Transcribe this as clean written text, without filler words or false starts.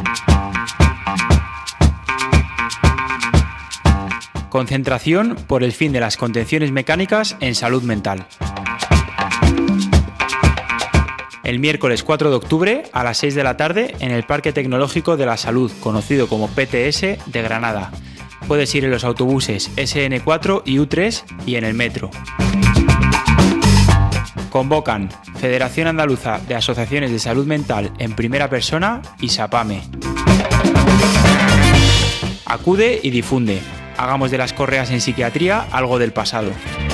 Concentración por el fin de las contenciones mecánicas en salud mental. El miércoles 4 de octubre a las 6 de la tarde en el Parque Tecnológico de la Salud, conocido como PTS, de Granada. Puedes ir en los autobuses SN4 y U3 y en el metro. Convocan Federación Andaluza de Asociaciones de Salud Mental en Primera Persona y SAPAME. Acude y difunde. Hagamos de las correas en psiquiatría algo del pasado.